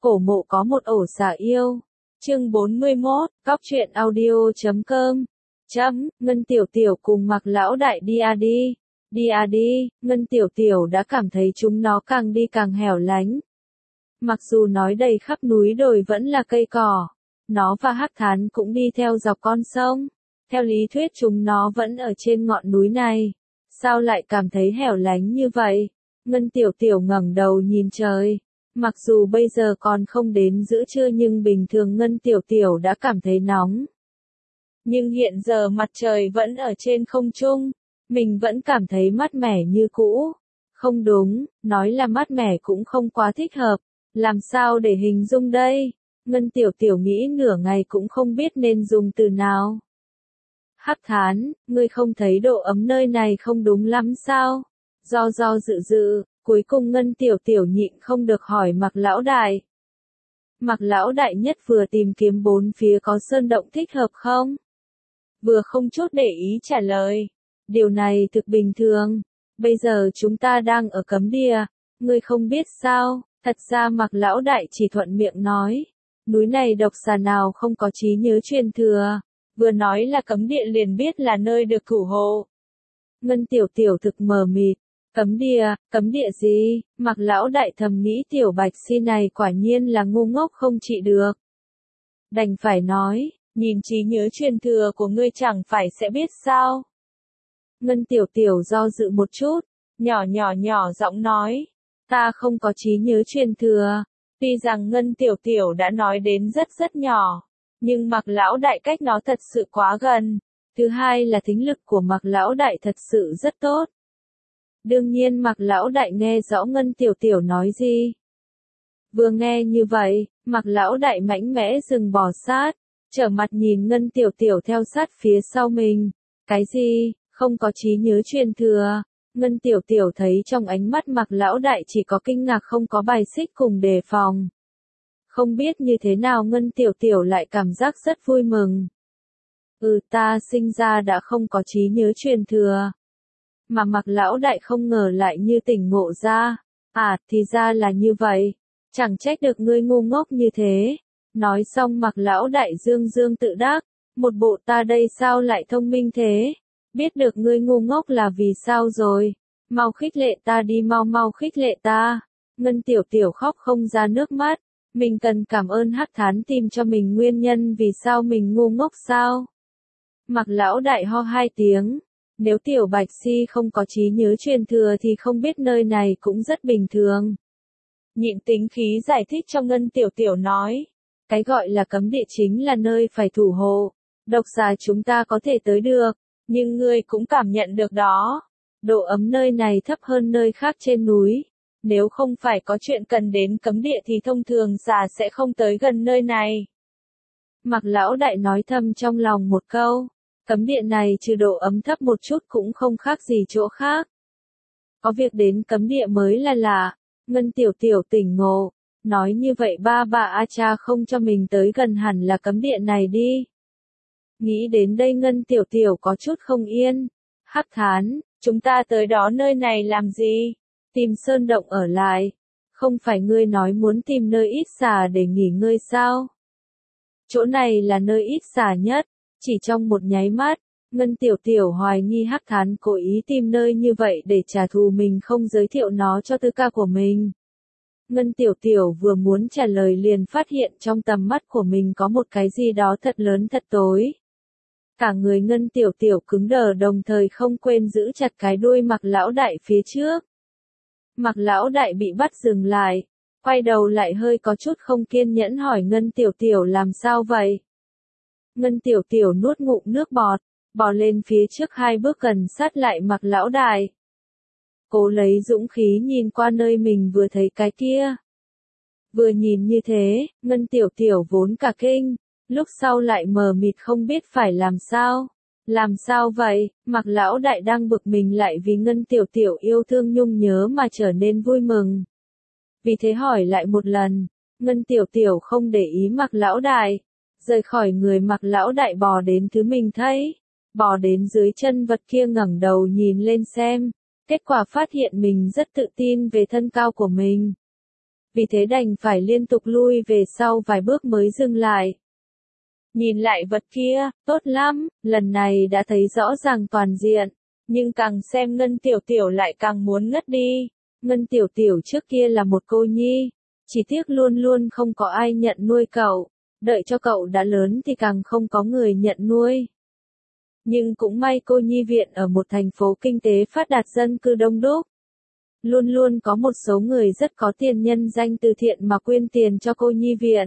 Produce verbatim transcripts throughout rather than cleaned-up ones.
Cổ mộ có một ổ xà yêu. Chương bốn mươi mốt, cóc truyện audio chấm com. Chấm, Ngân Tiểu Tiểu cùng Mạc Lão Đại đi à đi. Đi à đi, Ngân Tiểu Tiểu đã cảm thấy chúng nó càng đi càng hẻo lánh. Mặc dù nói đầy khắp núi đồi vẫn là cây cỏ, nó và Hắc Thán cũng đi theo dọc con sông. Theo lý thuyết chúng nó vẫn ở trên ngọn núi này. Sao lại cảm thấy hẻo lánh như vậy? Ngân Tiểu Tiểu ngẩng đầu nhìn trời. Mặc dù bây giờ còn không đến giữa trưa nhưng bình thường Ngân Tiểu Tiểu đã cảm thấy nóng. Nhưng hiện giờ mặt trời vẫn ở trên không trung, mình vẫn cảm thấy mát mẻ như cũ. Không đúng, nói là mát mẻ cũng không quá thích hợp, làm sao để hình dung đây? Ngân Tiểu Tiểu nghĩ nửa ngày cũng không biết nên dùng từ nào. Hắc Thán, ngươi không thấy độ ấm nơi này không đúng lắm sao? Do do dự dự, cuối cùng Ngân Tiểu Tiểu nhịn không được hỏi Mạc Lão Đại. Mạc Lão Đại nhất vừa tìm kiếm bốn phía có sơn động thích hợp không? Vừa không chút để ý trả lời. Điều này thực bình thường. Bây giờ chúng ta đang ở cấm địa. Ngươi không biết sao? Thật ra Mạc Lão Đại chỉ thuận miệng nói. Núi này độc xà nào không có trí nhớ truyền thừa. Vừa nói là cấm địa liền biết là nơi được thủ hộ. Ngân Tiểu Tiểu thực mờ mịt. Cấm địa, cấm địa gì? Mạc Lão Đại thầm nghĩ Tiểu Bạch Si này quả nhiên là ngu ngốc không trị được. Đành phải nói, nhìn trí nhớ truyền thừa của ngươi chẳng phải sẽ biết sao? Ngân Tiểu Tiểu do dự một chút, nhỏ nhỏ nhỏ giọng nói, ta không có trí nhớ truyền thừa. Tuy rằng Ngân Tiểu Tiểu đã nói đến rất rất nhỏ, nhưng Mạc Lão Đại cách nó thật sự quá gần. Thứ hai là thính lực của Mạc Lão Đại thật sự rất tốt. Đương nhiên Mạc Lão Đại nghe rõ Ngân Tiểu Tiểu nói gì. Vừa nghe như vậy, Mạc Lão Đại mạnh mẽ dừng bò sát, trở mặt nhìn Ngân Tiểu Tiểu theo sát phía sau mình. Cái gì, không có trí nhớ truyền thừa? Ngân Tiểu Tiểu thấy trong ánh mắt Mạc Lão Đại chỉ có kinh ngạc không có bài xích cùng đề phòng. Không biết như thế nào Ngân Tiểu Tiểu lại cảm giác rất vui mừng. Ừ, ta sinh ra đã không có trí nhớ truyền thừa. Mà Mạc Lão Đại không ngờ lại như tỉnh ngộ ra. À, thì ra là như vậy. Chẳng trách được ngươi ngu ngốc như thế. Nói xong Mạc Lão Đại dương dương tự đắc. Một bộ ta đây sao lại thông minh thế? Biết được ngươi ngu ngốc là vì sao rồi? Mau khích lệ ta đi, mau mau khích lệ ta. Ngân Tiểu Tiểu khóc không ra nước mắt. Mình cần cảm ơn Hắc Thán tìm cho mình nguyên nhân vì sao mình ngu ngốc sao? Mạc Lão Đại ho hai tiếng. Nếu Tiểu Bạch Si không có trí nhớ truyền thừa thì không biết nơi này cũng rất bình thường. Nhịn tính khí giải thích cho Ngân Tiểu Tiểu nói. Cái gọi là cấm địa chính là nơi phải thủ hộ. Độc xà chúng ta có thể tới được, nhưng ngươi cũng cảm nhận được đó. Độ ấm nơi này thấp hơn nơi khác trên núi. Nếu không phải có chuyện cần đến cấm địa thì thông thường xà sẽ không tới gần nơi này. Mạc Lão Đại nói thầm trong lòng một câu. Cấm địa này trừ độ ấm thấp một chút cũng không khác gì chỗ khác. Có việc đến cấm địa mới là lạ. Ngân Tiểu Tiểu tỉnh ngộ. Nói như vậy ba bà A Cha không cho mình tới gần hẳn là cấm địa này đi. Nghĩ đến đây Ngân Tiểu Tiểu có chút không yên. Hắc Thán, chúng ta tới đó nơi này làm gì? Tìm sơn động ở lại. Không phải ngươi nói muốn tìm nơi ít xà để nghỉ ngơi sao? Chỗ này là nơi ít xà nhất. Chỉ trong một nháy mắt, Ngân Tiểu Tiểu hoài nghi Hắc Thán cố ý tìm nơi như vậy để trả thù mình không giới thiệu nó cho tư ca của mình. Ngân Tiểu Tiểu vừa muốn trả lời liền phát hiện trong tầm mắt của mình có một cái gì đó thật lớn thật tối. Cả người Ngân Tiểu Tiểu cứng đờ đồng thời không quên giữ chặt cái đuôi Mạc Lão Đại phía trước. Mạc Lão Đại bị bắt dừng lại, quay đầu lại hơi có chút không kiên nhẫn hỏi Ngân Tiểu Tiểu làm sao vậy? Ngân Tiểu Tiểu nuốt ngụm nước bọt, bò lên phía trước hai bước gần sát lại Mạc Lão Đại. Cố lấy dũng khí nhìn qua nơi mình vừa thấy cái kia. Vừa nhìn như thế, Ngân Tiểu Tiểu vốn cả kinh, lúc sau lại mờ mịt không biết phải làm sao. Làm sao vậy? Mạc Lão Đại đang bực mình lại vì Ngân Tiểu Tiểu yêu thương nhung nhớ mà trở nên vui mừng. Vì thế hỏi lại một lần, Ngân Tiểu Tiểu không để ý Mạc Lão Đại. Rời khỏi người Mạc Lão Đại bò đến thứ mình thấy, bò đến dưới chân vật kia ngẩng đầu nhìn lên xem, kết quả phát hiện mình rất tự tin về thân cao của mình. vì thế đành phải liên tục lui về sau vài bước mới dừng lại. Nhìn lại vật kia, tốt lắm, lần này đã thấy rõ ràng toàn diện, nhưng càng xem Ngân Tiểu Tiểu lại càng muốn ngất đi. Ngân Tiểu Tiểu trước kia là một cô nhi, chỉ tiếc luôn luôn không có ai nhận nuôi cậu, đợi cho cậu đã lớn thì càng không có người nhận nuôi. Nhưng cũng may cô nhi viện ở một thành phố kinh tế phát đạt dân cư đông đúc. Luôn luôn có một số người rất có tiền nhân danh từ thiện mà quyên tiền cho cô nhi viện.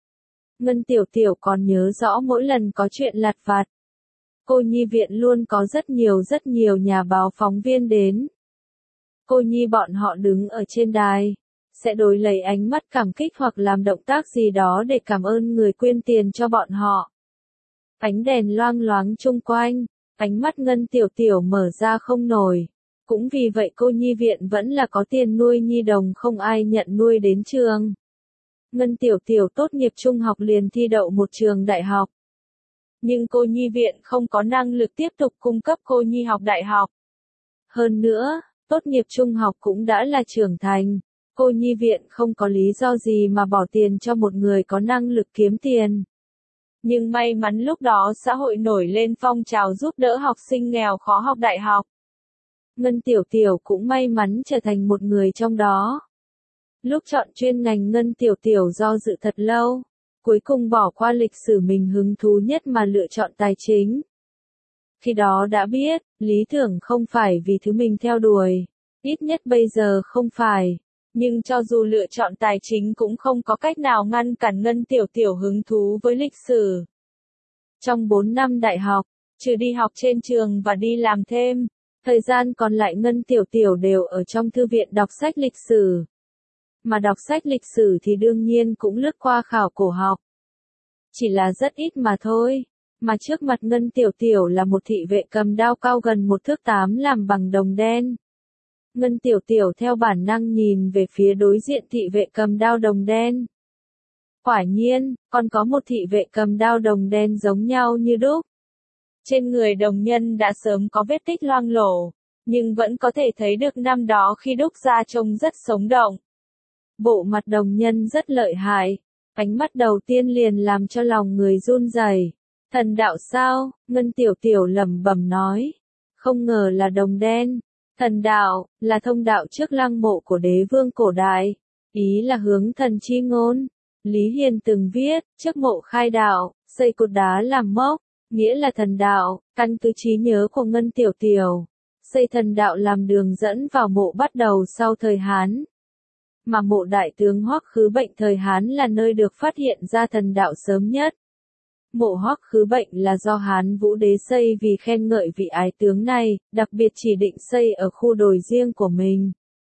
Ngân Tiểu Tiểu còn nhớ rõ mỗi lần có chuyện lặt vặt, cô nhi viện luôn có rất nhiều rất nhiều nhà báo phóng viên đến. Cô nhi bọn họ đứng ở trên đài, sẽ đối lấy ánh mắt cảm kích hoặc làm động tác gì đó để cảm ơn người quyên tiền cho bọn họ. Ánh đèn loang loáng chung quanh, ánh mắt Ngân Tiểu Tiểu mở ra không nổi. Cũng vì vậy cô nhi viện vẫn là có tiền nuôi nhi đồng không ai nhận nuôi đến trường. Ngân Tiểu Tiểu tốt nghiệp trung học liền thi đậu một trường đại học. Nhưng cô nhi viện không có năng lực tiếp tục cung cấp cô nhi học đại học. Hơn nữa, tốt nghiệp trung học cũng đã là trưởng thành, cô nhi viện không có lý do gì mà bỏ tiền cho một người có năng lực kiếm tiền. Nhưng may mắn lúc đó xã hội nổi lên phong trào giúp đỡ học sinh nghèo khó học đại học. Ngân Tiểu Tiểu cũng may mắn trở thành một người trong đó. Lúc chọn chuyên ngành Ngân Tiểu Tiểu do dự thật lâu, cuối cùng bỏ qua lịch sử mình hứng thú nhất mà lựa chọn tài chính. Khi đó đã biết, lý tưởng không phải vì thứ mình theo đuổi, ít nhất bây giờ không phải, nhưng cho dù lựa chọn tài chính cũng không có cách nào ngăn cản Ngân Tiểu Tiểu hứng thú với lịch sử. Trong bốn năm đại học, trừ đi học trên trường và đi làm thêm, thời gian còn lại Ngân Tiểu Tiểu đều ở trong thư viện đọc sách lịch sử. Mà đọc sách lịch sử thì đương nhiên cũng lướt qua khảo cổ học. Chỉ là rất ít mà thôi. Mà trước mặt Ngân Tiểu Tiểu là một thị vệ cầm đao cao gần một thước tám làm bằng đồng đen. Ngân Tiểu Tiểu theo bản năng nhìn về phía đối diện thị vệ cầm đao đồng đen. Quả nhiên, còn có một thị vệ cầm đao đồng đen giống nhau như đúc. Trên người đồng nhân đã sớm có vết tích loang lổ, nhưng vẫn có thể thấy được năm đó khi đúc ra trông rất sống động. Bộ mặt đồng nhân rất lợi hại, ánh mắt đầu tiên liền làm cho lòng người run rẩy. Thần đạo sao? Ngân Tiểu Tiểu lẩm bẩm nói. Không ngờ là đồng đen. Thần đạo, là thông đạo trước lăng mộ của đế vương cổ đại. Ý là hướng thần chi ngôn. Lý Hiền từng viết, trước mộ khai đạo, xây cột đá làm mốc, nghĩa là thần đạo, căn cứ trí nhớ của Ngân Tiểu Tiểu. Xây thần đạo làm đường dẫn vào mộ bắt đầu sau thời Hán. Mà mộ đại tướng Hoắc Khứ Bệnh thời Hán là nơi được phát hiện ra thần đạo sớm nhất. Mộ Hoắc Khứ Bệnh là do Hán Vũ Đế xây vì khen ngợi vị ái tướng này, đặc biệt chỉ định xây ở khu đồi riêng của mình.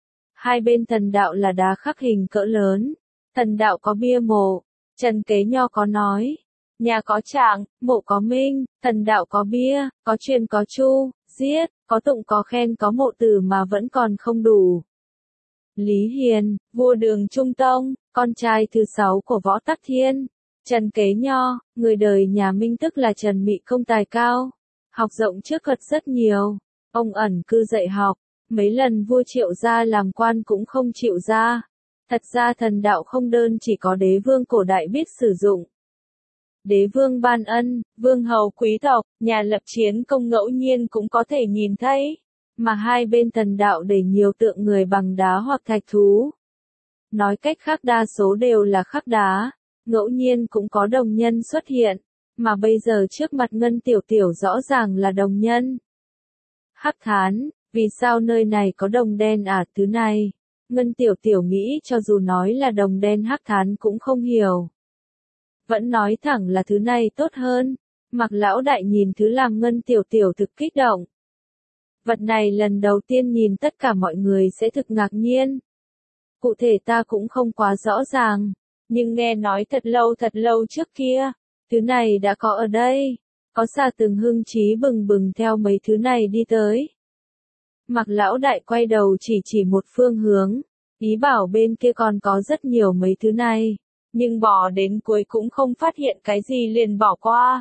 Hai bên thần đạo là đá khắc hình cỡ lớn. Thần đạo có bia mộ. Trần Kế Nho có nói. Nhà có trạng, mộ có minh, thần đạo có bia, có truyền có chu, giết, có tụng có khen có mộ tử mà vẫn còn không đủ. Lý Hiền, vua Đường Trung Tông, con trai thứ sáu của Võ Tắc Thiên. Trần Kế Nho, người đời nhà Minh tức là Trần Mị Công tài cao. Học rộng trước thuật rất nhiều. Ông ẩn cư dạy học. Mấy lần vua Triệu gia làm quan cũng không chịu ra. Thật ra thần đạo không đơn chỉ có đế vương cổ đại biết sử dụng. Đế vương ban ân, vương hầu quý tộc, nhà lập chiến công ngẫu nhiên cũng có thể nhìn thấy. Mà hai bên thần đạo để nhiều tượng người bằng đá hoặc thạch thú. Nói cách khác đa số đều là khắc đá, ngẫu nhiên cũng có đồng nhân xuất hiện, mà bây giờ trước mặt Ngân Tiểu Tiểu rõ ràng là đồng nhân. Hắc thán, vì sao nơi này có đồng đen à thứ này? Ngân Tiểu Tiểu nghĩ cho dù nói là đồng đen hắc thán cũng không hiểu. Vẫn nói thẳng là thứ này tốt hơn. Mạc lão đại nhìn thứ làm Ngân Tiểu Tiểu thực kích động. Vật này lần đầu tiên nhìn tất cả mọi người sẽ thực ngạc nhiên. Cụ thể ta cũng không quá rõ ràng, nhưng nghe nói thật lâu thật lâu trước kia, thứ này đã có ở đây. Có xà từng hưng trí bừng bừng theo mấy thứ này đi tới. Mạc lão đại quay đầu chỉ chỉ một phương hướng, ý bảo bên kia còn có rất nhiều mấy thứ này, nhưng bỏ đến cuối cũng không phát hiện cái gì liền bỏ qua.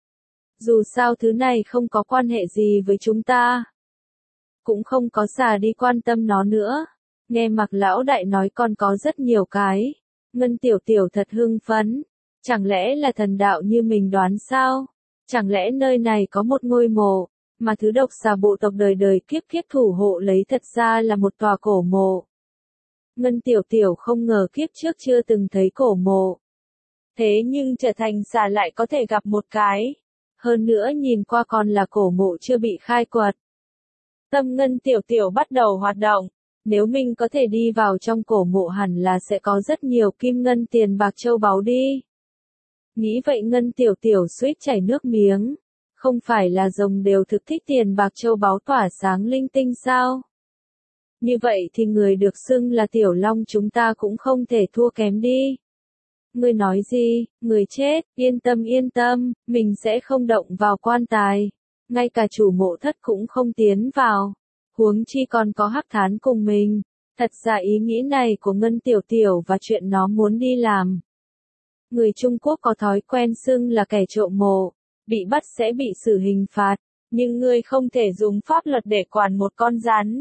Dù sao thứ này không có quan hệ gì với chúng ta. Cũng không có xà đi quan tâm nó nữa. Nghe Mạc lão đại nói còn có rất nhiều cái. Ngân Tiểu Tiểu thật hưng phấn. Chẳng lẽ là thần đạo như mình đoán sao? Chẳng lẽ nơi này có một ngôi mộ, mà thứ độc xà bộ tộc đời đời kiếp kiếp thủ hộ lấy thật ra là một tòa cổ mộ. Ngân Tiểu Tiểu không ngờ kiếp trước chưa từng thấy cổ mộ. Thế nhưng trở thành xà lại có thể gặp một cái. Hơn nữa nhìn qua còn là cổ mộ chưa bị khai quật. Tâm Ngân Tiểu Tiểu bắt đầu hoạt động. Nếu mình có thể đi vào trong cổ mộ hẳn là sẽ có rất nhiều kim ngân tiền bạc châu báu đi. Nghĩ vậy Ngân Tiểu Tiểu suýt chảy nước miếng. Không phải là rồng đều thực thích tiền bạc châu báu tỏa sáng linh tinh sao? Như vậy thì người được xưng là Tiểu Long chúng ta cũng không thể thua kém đi. Ngươi nói gì, người chết, yên tâm yên tâm, mình sẽ không động vào quan tài. Ngay cả chủ mộ thất cũng không tiến vào. Huống chi còn có Hắc Thán cùng mình. Thật ra ý nghĩ này của Ngân Tiểu Tiểu và chuyện nó muốn đi làm. Người Trung Quốc có thói quen xưng là kẻ trộm mộ. Bị bắt sẽ bị xử hình phạt. Nhưng ngươi không thể dùng pháp luật để quản một con rắn.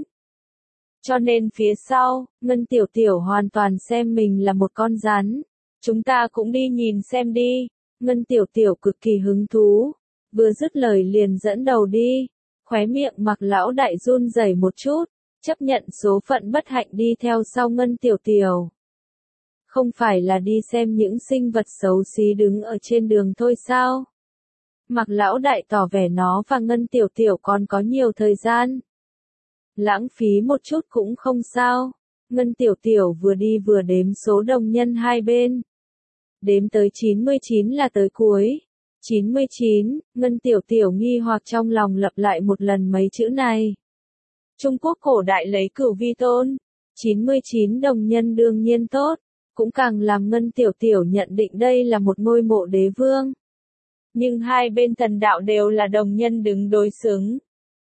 Cho nên phía sau, Ngân Tiểu Tiểu hoàn toàn xem mình là một con rắn. Chúng ta cũng đi nhìn xem đi. Ngân Tiểu Tiểu cực kỳ hứng thú. Vừa dứt lời liền dẫn đầu đi. Khóe miệng Mạc lão đại run rẩy một chút. Chấp nhận số phận bất hạnh đi theo sau Ngân Tiểu Tiểu. Không phải là đi xem những sinh vật xấu xí đứng ở trên đường thôi sao? Mạc lão đại tỏ vẻ nó và Ngân Tiểu Tiểu còn có nhiều thời gian. Lãng phí một chút cũng không sao. Ngân Tiểu Tiểu vừa đi vừa đếm số đồng nhân hai bên. Đếm tới chín mươi chín là tới cuối. chín mươi chín, Ngân Tiểu Tiểu nghi hoặc trong lòng lặp lại một lần mấy chữ này. Trung Quốc cổ đại lấy cửu vi tôn. chín mươi chín đồng nhân đương nhiên tốt. Cũng càng làm Ngân Tiểu Tiểu nhận định đây là một ngôi mộ đế vương. Nhưng hai bên thần đạo đều là đồng nhân đứng đối xứng.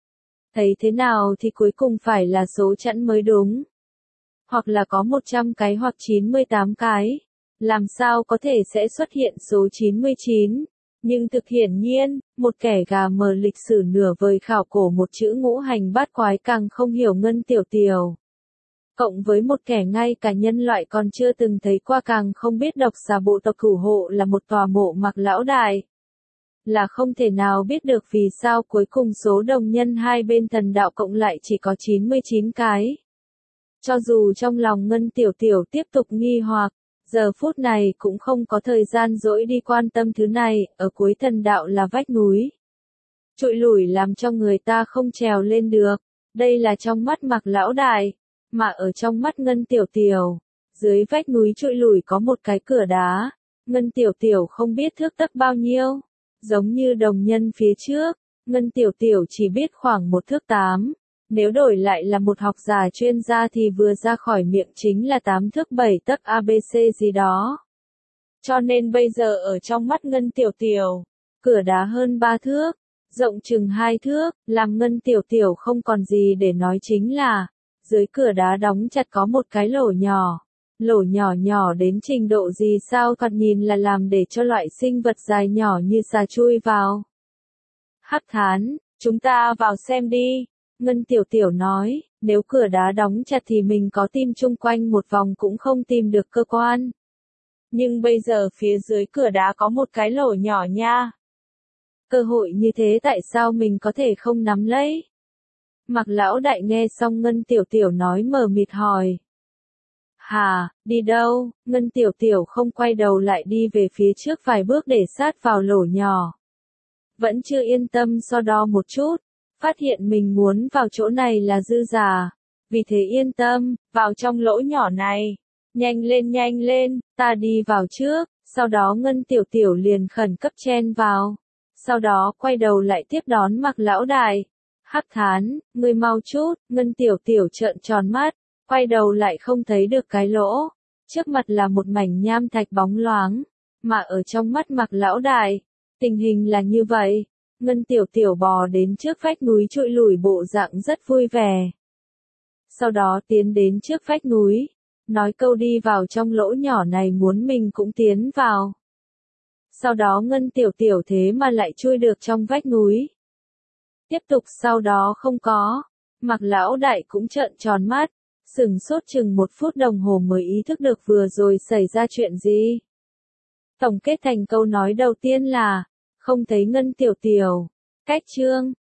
Thấy thế nào thì cuối cùng phải là số chẵn mới đúng. Hoặc là có một trăm cái hoặc chín mươi tám cái. Làm sao có thể sẽ xuất hiện số chín mươi chín. Nhưng thực hiển nhiên, một kẻ gà mờ lịch sử nửa vời khảo cổ một chữ ngũ hành bát quái càng không hiểu Ngân Tiểu Tiểu. Cộng với một kẻ ngay cả nhân loại còn chưa từng thấy qua càng không biết độc xà bộ tộc thủ hộ là một tòa mộ Mạc lão đại. Là không thể nào biết được vì sao cuối cùng số đồng nhân hai bên thần đạo cộng lại chỉ có chín mươi chín cái. Cho dù trong lòng Ngân Tiểu Tiểu tiếp tục nghi hoặc, giờ phút này cũng không có thời gian dỗi đi quan tâm thứ này, ở cuối thần đạo là vách núi. Trụi lủi làm cho người ta không trèo lên được, đây là trong mắt Mạc lão đại, mà ở trong mắt Ngân Tiểu Tiểu, dưới vách núi trụi lủi có một cái cửa đá, Ngân Tiểu Tiểu không biết thước tấc bao nhiêu. Giống như đồng nhân phía trước, Ngân Tiểu Tiểu chỉ biết khoảng một thước tám. Nếu đổi lại là một học giả chuyên gia thì vừa ra khỏi miệng chính là tám thước bảy tấc a bê xê gì đó. Cho nên bây giờ ở trong mắt Ngân Tiểu Tiểu, cửa đá hơn ba thước, rộng chừng hai thước, làm Ngân Tiểu Tiểu không còn gì để nói chính là, dưới cửa đá đóng chặt có một cái lỗ nhỏ. Lỗ nhỏ nhỏ đến trình độ gì sao thoạt nhìn là làm để cho loại sinh vật dài nhỏ như xà chui vào. Hắc Thán, chúng ta vào xem đi. Ngân Tiểu Tiểu nói, nếu cửa đá đóng chặt thì mình có tìm chung quanh một vòng cũng không tìm được cơ quan. Nhưng bây giờ phía dưới cửa đá có một cái lỗ nhỏ nha. Cơ hội như thế tại sao mình có thể không nắm lấy? Mạc lão đại nghe xong Ngân Tiểu Tiểu nói mờ mịt hỏi. Hà, đi đâu? Ngân Tiểu Tiểu không quay đầu lại đi về phía trước vài bước để sát vào lỗ nhỏ. Vẫn chưa yên tâm so đo một chút, phát hiện mình muốn vào chỗ này là dư giả. Vì thế yên tâm, vào trong lỗ nhỏ này. Nhanh lên nhanh lên, ta đi vào trước, sau đó Ngân Tiểu Tiểu liền khẩn cấp chen vào. Sau đó quay đầu lại tiếp đón Mạc lão đại. Hắc Thán, ngươi mau chút, Ngân Tiểu Tiểu trợn tròn mắt. Quay đầu lại không thấy được cái lỗ, trước mặt là một mảnh nham thạch bóng loáng, mà ở trong mắt Mạc lão đại, tình hình là như vậy. Ngân Tiểu Tiểu bò đến trước vách núi trụi lủi bộ dạng rất vui vẻ. Sau đó tiến đến trước vách núi, nói câu đi vào trong lỗ nhỏ này muốn mình cũng tiến vào. Sau đó Ngân Tiểu Tiểu thế mà lại chui được trong vách núi. Tiếp tục sau đó không có, Mạc lão đại cũng trợn tròn mắt. Sửng sốt chừng một phút đồng hồ mới ý thức được vừa rồi xảy ra chuyện gì. Tổng kết thành câu nói đầu tiên là, không thấy Ngân Tiểu Tiểu. Cách chương